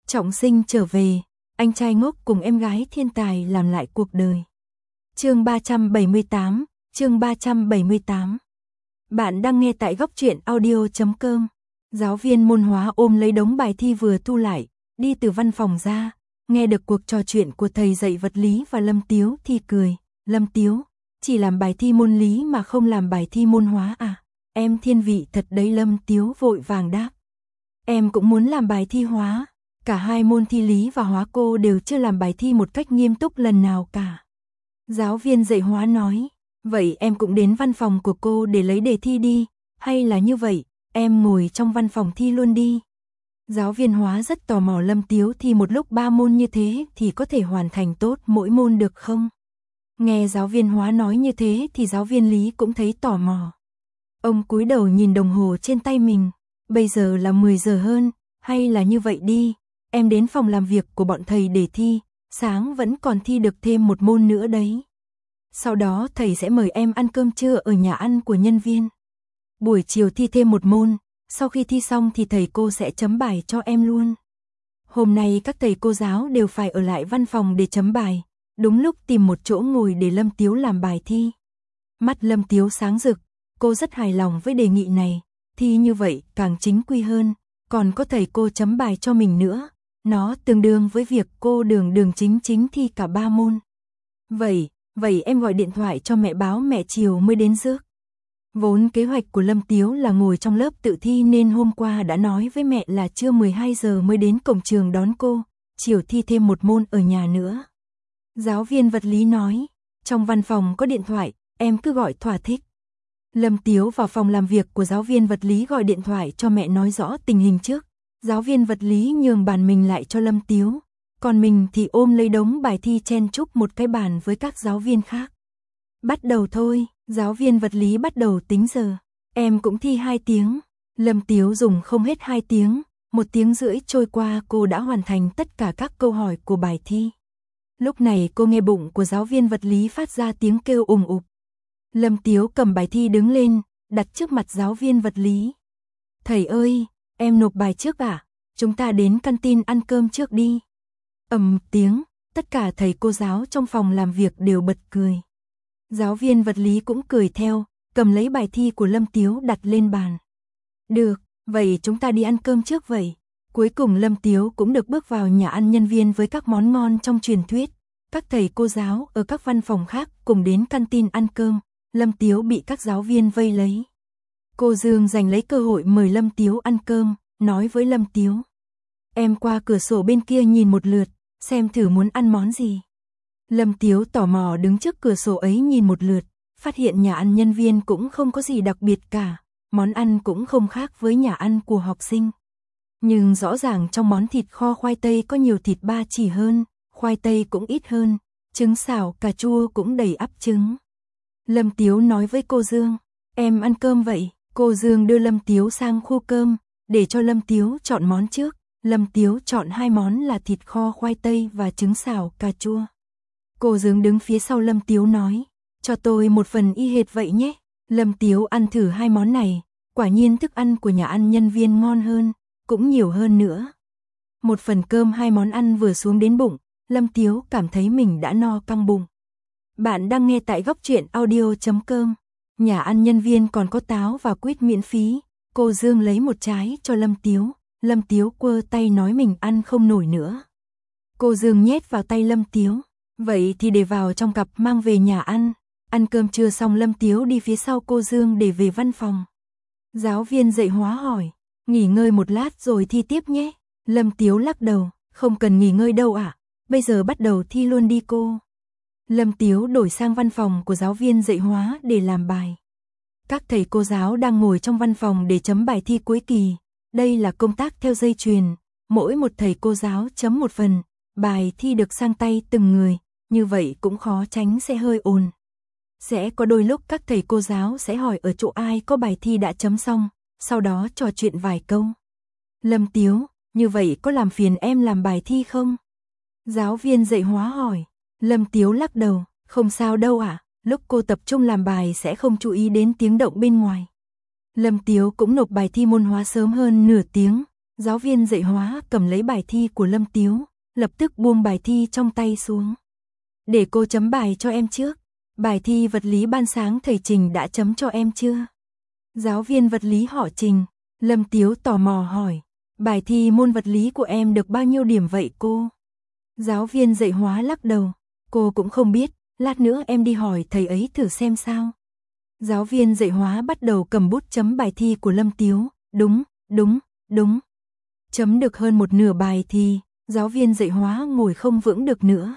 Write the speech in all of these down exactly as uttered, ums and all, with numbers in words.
Trọng sinh trở về, anh trai ngốc cùng em gái thiên tài làm lại cuộc đời. Chương ba trăm bảy mươi tám, chương ba trăm bảy mươi tám. Bạn đang nghe tại góc truyện audio chấm com. Giáo viên môn hóa ôm lấy đống bài thi vừa thu lại, đi từ văn phòng ra, nghe được cuộc trò chuyện của thầy dạy vật lý và Lâm Tiếu thì cười. Lâm Tiếu, chỉ làm bài thi môn lý mà không làm bài thi môn hóa à? Em thiên vị thật đấy. Lâm Tiếu vội vàng đáp. Em cũng muốn làm bài thi hóa. Cả hai môn thi lý và hóa cô đều chưa làm bài thi một cách nghiêm túc lần nào cả. Giáo viên dạy hóa nói, vậy em cũng đến văn phòng của cô để lấy đề thi đi, hay là như vậy, em ngồi trong văn phòng thi luôn đi. Giáo viên hóa rất tò mò Lâm Tiếu thi một lúc ba môn như thế thì có thể hoàn thành tốt mỗi môn được không? Nghe giáo viên hóa nói như thế thì giáo viên lý cũng thấy tò mò. Ông cúi đầu nhìn đồng hồ trên tay mình, bây giờ là mười giờ hơn, hay là như vậy đi, em đến phòng làm việc của bọn thầy để thi, sáng vẫn còn thi được thêm một môn nữa đấy. Sau đó thầy sẽ mời em ăn cơm trưa ở nhà ăn của nhân viên. Buổi chiều thi thêm một môn, sau khi thi xong thì thầy cô sẽ chấm bài cho em luôn. Hôm nay các thầy cô giáo đều phải ở lại văn phòng để chấm bài, đúng lúc tìm một chỗ ngồi để Lâm Tiếu làm bài thi. Mắt Lâm Tiếu sáng rực, cô rất hài lòng với đề nghị này, thi như vậy càng chính quy hơn, còn có thầy cô chấm bài cho mình nữa, nó tương đương với việc cô đường đường chính chính thi cả ba môn. Vậy, vậy em gọi điện thoại cho mẹ báo mẹ chiều mới đến rước. Vốn kế hoạch của Lâm Tiếu là ngồi trong lớp tự thi nên hôm qua đã nói với mẹ là trưa mười hai giờ mới đến cổng trường đón cô, chiều thi thêm một môn ở nhà nữa. Giáo viên vật lý nói, trong văn phòng có điện thoại, em cứ gọi thỏa thích. Lâm Tiếu vào phòng làm việc của giáo viên vật lý gọi điện thoại cho mẹ nói rõ tình hình trước. Giáo viên vật lý nhường bàn mình lại cho Lâm Tiếu, còn mình thì ôm lấy đống bài thi chen chúc một cái bàn với các giáo viên khác. Bắt đầu thôi, giáo viên vật lý bắt đầu tính giờ. Em cũng thi hai tiếng. Lâm Tiếu dùng không hết hai tiếng, một tiếng rưỡi trôi qua cô đã hoàn thành tất cả các câu hỏi của bài thi. Lúc này cô nghe bụng của giáo viên vật lý phát ra tiếng kêu ùng ục. Lâm Tiếu cầm bài thi đứng lên, đặt trước mặt giáo viên vật lý. Thầy ơi, em nộp bài trước à? Chúng ta đến canteen ăn cơm trước đi. Ầm tiếng, tất cả thầy cô giáo trong phòng làm việc đều bật cười. Giáo viên vật lý cũng cười theo, cầm lấy bài thi của Lâm Tiếu đặt lên bàn. Được, vậy chúng ta đi ăn cơm trước vậy. Cuối cùng Lâm Tiếu cũng được bước vào nhà ăn nhân viên với các món ngon trong truyền thuyết. Các thầy cô giáo ở các văn phòng khác cùng đến canteen ăn cơm, Lâm Tiếu bị các giáo viên vây lấy. Cô Dương giành lấy cơ hội mời Lâm Tiếu ăn cơm, nói với Lâm Tiếu. Em qua cửa sổ bên kia nhìn một lượt, xem thử muốn ăn món gì. Lâm Tiếu tò mò đứng trước cửa sổ ấy nhìn một lượt, phát hiện nhà ăn nhân viên cũng không có gì đặc biệt cả, món ăn cũng không khác với nhà ăn của học sinh. Nhưng rõ ràng trong món thịt kho khoai tây có nhiều thịt ba chỉ hơn, khoai tây cũng ít hơn, trứng xào cà chua cũng đầy ắp trứng. Lâm Tiếu nói với cô Dương, em ăn cơm vậy. Cô Dương đưa Lâm Tiếu sang khu cơm, để cho Lâm Tiếu chọn món trước. Lâm Tiếu chọn hai món là thịt kho khoai tây và trứng xào cà chua. Cô Dương đứng phía sau Lâm Tiếu nói, cho tôi một phần y hệt vậy nhé. Lâm Tiếu ăn thử hai món này, quả nhiên thức ăn của nhà ăn nhân viên ngon hơn, cũng nhiều hơn nữa. Một phần cơm hai món ăn vừa xuống đến bụng, Lâm Tiếu cảm thấy mình đã no căng bụng. Bạn đang nghe tại góc truyện audio chấm com. Nhà ăn nhân viên còn có táo và quýt miễn phí, cô Dương lấy một trái cho Lâm Tiếu, Lâm Tiếu quơ tay nói mình ăn không nổi nữa. Cô Dương nhét vào tay Lâm Tiếu, vậy thì để vào trong cặp mang về nhà ăn. Ăn cơm trưa xong Lâm Tiếu đi phía sau cô Dương để về văn phòng. Giáo viên dạy hóa hỏi, nghỉ ngơi một lát rồi thi tiếp nhé. Lâm Tiếu lắc đầu, không cần nghỉ ngơi đâu ạ, bây giờ bắt đầu thi luôn đi cô. Lâm Tiếu đổi sang văn phòng của giáo viên dạy hóa để làm bài. Các thầy cô giáo đang ngồi trong văn phòng để chấm bài thi cuối kỳ. Đây là công tác theo dây chuyền, mỗi một thầy cô giáo chấm một phần, bài thi được sang tay từng người, như vậy cũng khó tránh sẽ hơi ồn. Sẽ có đôi lúc các thầy cô giáo sẽ hỏi ở chỗ ai có bài thi đã chấm xong, sau đó trò chuyện vài câu. Lâm Tiếu, như vậy có làm phiền em làm bài thi không? Giáo viên dạy hóa hỏi. Lâm Tiếu lắc đầu, không sao đâu ạ, à, lúc cô tập trung làm bài sẽ không chú ý đến tiếng động bên ngoài. Lâm Tiếu cũng nộp bài thi môn hóa sớm hơn nửa tiếng, Giáo viên dạy hóa cầm lấy bài thi của Lâm Tiếu, lập tức buông bài thi trong tay xuống. Để cô chấm bài cho em trước. Bài thi vật lý ban sáng thầy Trình đã chấm cho em chưa? Giáo viên vật lý hỏi Trình. Lâm Tiếu tò mò hỏi. Bài thi môn vật lý của em được bao nhiêu điểm vậy cô? Giáo viên dạy hóa lắc đầu. Cô cũng không biết, lát nữa em đi hỏi thầy ấy thử xem sao. Giáo viên dạy hóa bắt đầu cầm bút chấm bài thi của Lâm Tiếu. Đúng, đúng, đúng. Chấm được hơn một nửa bài thi, giáo viên dạy hóa ngồi không vững được nữa.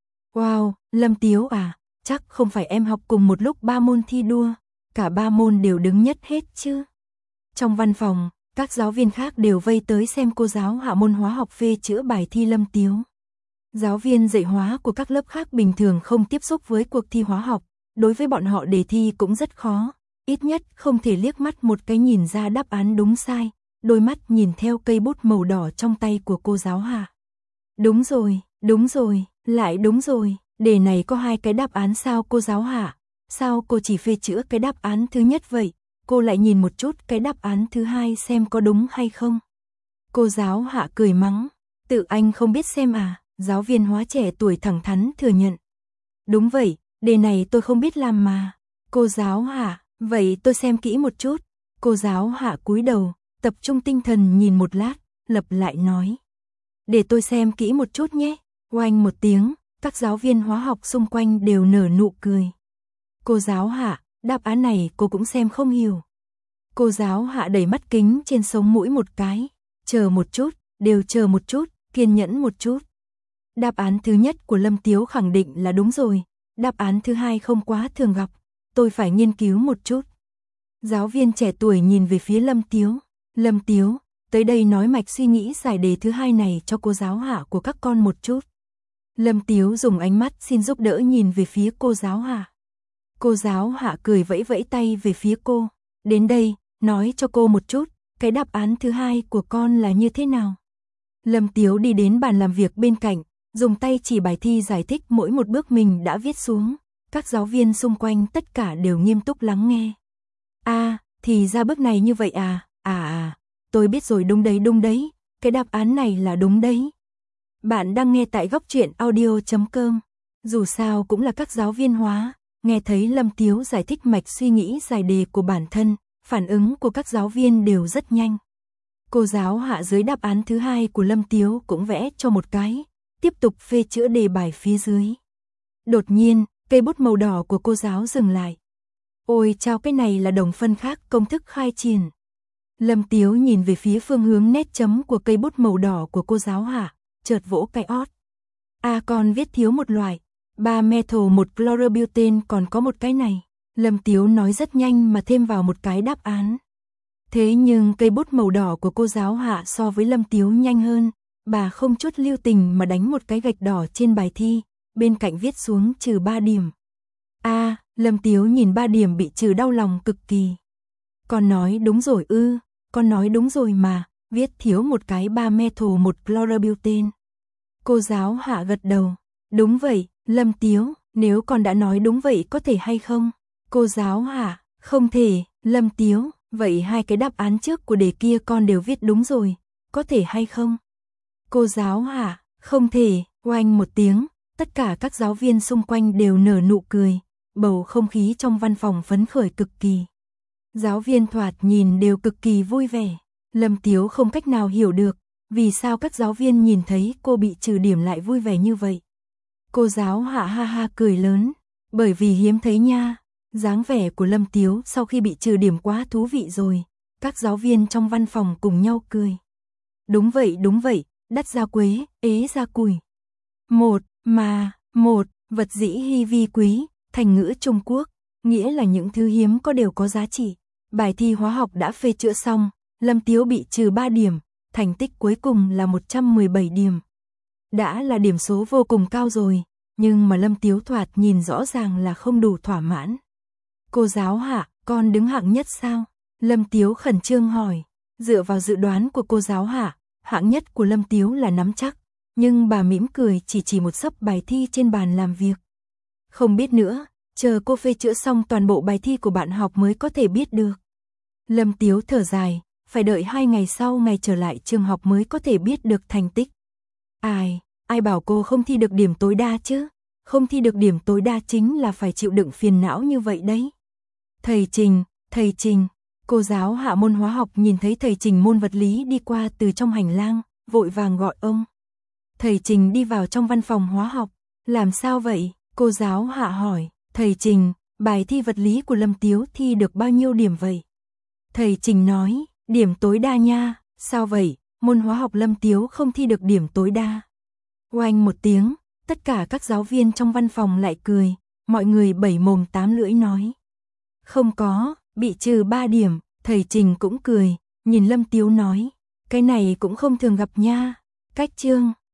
Wow, Lâm Tiếu à, chắc không phải em học cùng một lúc ba môn thi đua, cả ba môn đều đứng nhất hết chứ. Trong văn phòng, các giáo viên khác đều vây tới xem cô giáo hạ môn hóa học phê chữa bài thi Lâm Tiếu. Giáo viên dạy hóa của các lớp khác bình thường không tiếp xúc với cuộc thi hóa học, đối với bọn họ đề thi cũng rất khó, ít nhất không thể liếc mắt một cái nhìn ra đáp án đúng sai, đôi mắt nhìn theo cây bút màu đỏ trong tay của cô giáo Hạ. Đúng rồi, đúng rồi, lại đúng rồi, đề này có hai cái đáp án sao cô giáo Hạ? Sao cô chỉ phê chữa cái đáp án thứ nhất vậy? Cô lại nhìn một chút cái đáp án thứ hai xem có đúng hay không? Cô giáo Hạ cười mắng, tự anh không biết xem à? Giáo viên hóa trẻ tuổi thẳng thắn thừa nhận. Đúng vậy, đề này tôi không biết làm mà. Cô giáo Hạ, vậy tôi xem kỹ một chút. Cô giáo Hạ cúi đầu, tập trung tinh thần nhìn một lát, lặp lại nói. Để tôi xem kỹ một chút nhé. Oanh một tiếng, các giáo viên hóa học xung quanh đều nở nụ cười. Cô giáo Hạ, đáp án này cô cũng xem không hiểu. Cô giáo Hạ đẩy mắt kính trên sống mũi một cái. Chờ một chút, đều chờ một chút, kiên nhẫn một chút. Đáp án thứ nhất của Lâm Tiếu khẳng định là đúng rồi. Đáp án thứ hai không quá thường gặp. Tôi phải nghiên cứu một chút. Giáo viên trẻ tuổi nhìn về phía Lâm Tiếu. Lâm Tiếu, tới đây nói mạch suy nghĩ giải đề thứ hai này cho cô giáo Hạ của các con một chút. Lâm Tiếu dùng ánh mắt xin giúp đỡ nhìn về phía cô giáo Hạ. Cô giáo Hạ cười vẫy vẫy tay về phía cô. Đến đây, nói cho cô một chút, cái đáp án thứ hai của con là như thế nào? Lâm Tiếu đi đến bàn làm việc bên cạnh, dùng tay chỉ bài thi giải thích mỗi một bước mình đã viết xuống. Các giáo viên xung quanh tất cả đều nghiêm túc lắng nghe. À, thì ra bước này như vậy à, à à, tôi biết rồi, đúng đấy đúng đấy, cái đáp án này là đúng đấy. Bạn đang nghe tại góc truyện audio chấm com. Dù sao cũng là các giáo viên hóa, nghe thấy Lâm Tiếu giải thích mạch suy nghĩ giải đề của bản thân, phản ứng của các giáo viên đều rất nhanh. Cô giáo Hạ dưới đáp án thứ hai của Lâm Tiếu cũng vẽ cho một cái, tiếp tục phê chữa đề bài phía dưới. Đột nhiên, cây bút màu đỏ của cô giáo dừng lại. Ôi chao, cái này là đồng phân khác công thức khai triển. Lâm Tiếu nhìn về phía phương hướng nét chấm của cây bút màu đỏ của cô giáo Hạ, chợt vỗ cái ót. À, con viết thiếu một loại, ba methyl một chlorobutane, còn có một cái này. Lâm Tiếu nói rất nhanh mà thêm vào một cái đáp án. Thế nhưng cây bút màu đỏ của cô giáo Hạ so với Lâm Tiếu nhanh hơn, bà không chút lưu tình mà đánh một cái gạch đỏ trên bài thi, bên cạnh viết xuống trừ ba điểm. À, Lâm Tiếu nhìn ba điểm bị trừ đau lòng cực kỳ. Con nói đúng rồi ư, con nói đúng rồi mà, viết thiếu một cái ba methyl một chlorobutane. Cô giáo Hạ gật đầu. Đúng vậy, Lâm Tiếu, nếu con đã nói đúng vậy có thể hay không? Cô giáo Hạ, không thể. Lâm Tiếu, vậy hai cái đáp án trước của đề kia con đều viết đúng rồi, có thể hay không? Cô giáo Hạ, không thể. Oanh một tiếng, tất cả các giáo viên xung quanh đều nở nụ cười, bầu không khí trong văn phòng phấn khởi cực kỳ. Giáo viên thoạt nhìn đều cực kỳ vui vẻ. Lâm Tiếu không cách nào hiểu được, vì sao các giáo viên nhìn thấy cô bị trừ điểm lại vui vẻ như vậy. Cô giáo Hạ ha ha cười lớn, bởi vì hiếm thấy nha. Dáng vẻ của Lâm Tiếu sau khi bị trừ điểm quá thú vị rồi. Các giáo viên trong văn phòng cùng nhau cười. Đúng vậy, đúng vậy, đắt ra quế, ế ra cùi. Một, mà, một, vật dĩ hy vi quý, thành ngữ Trung Quốc, nghĩa là những thứ hiếm có đều có giá trị. Bài thi hóa học đã phê chữa xong, Lâm Tiếu bị trừ ba điểm, thành tích cuối cùng là một trăm mười bảy điểm. Đã là điểm số vô cùng cao rồi, nhưng mà Lâm Tiếu thoạt nhìn rõ ràng là không đủ thỏa mãn. Cô giáo Hạ, con đứng hạng nhất sao? Lâm Tiếu khẩn trương hỏi. Dựa vào dự đoán của cô giáo Hạ, hạng nhất của Lâm Tiếu là nắm chắc, nhưng bà mỉm cười chỉ chỉ một xấp bài thi trên bàn làm việc. Không biết nữa, chờ cô phê chữa xong toàn bộ bài thi của bạn học mới có thể biết được. Lâm Tiếu thở dài, phải đợi hai ngày sau ngày trở lại trường học mới có thể biết được thành tích. Ai, ai bảo cô không thi được điểm tối đa chứ? Không thi được điểm tối đa chính là phải chịu đựng phiền não như vậy đấy. Thầy Trình, thầy Trình, cô giáo hạ môn hóa học nhìn thấy thầy Trình môn vật lý đi qua từ trong hành lang, vội vàng gọi ông. Thầy Trình đi vào trong văn phòng hóa học, làm sao vậy? Cô giáo hạ hỏi, thầy Trình, bài thi vật lý của Lâm Tiếu thi được bao nhiêu điểm vậy? Thầy Trình nói, điểm tối đa nha, sao vậy? Môn hóa học Lâm Tiếu không thi được điểm tối đa. Oanh một tiếng, tất cả các giáo viên trong văn phòng lại cười, mọi người bảy mồm tám lưỡi nói. Không có, bị trừ ba điểm, thầy Trình cũng cười, nhìn Lâm Tiếu nói, cái này cũng không thường gặp nha. Cách chương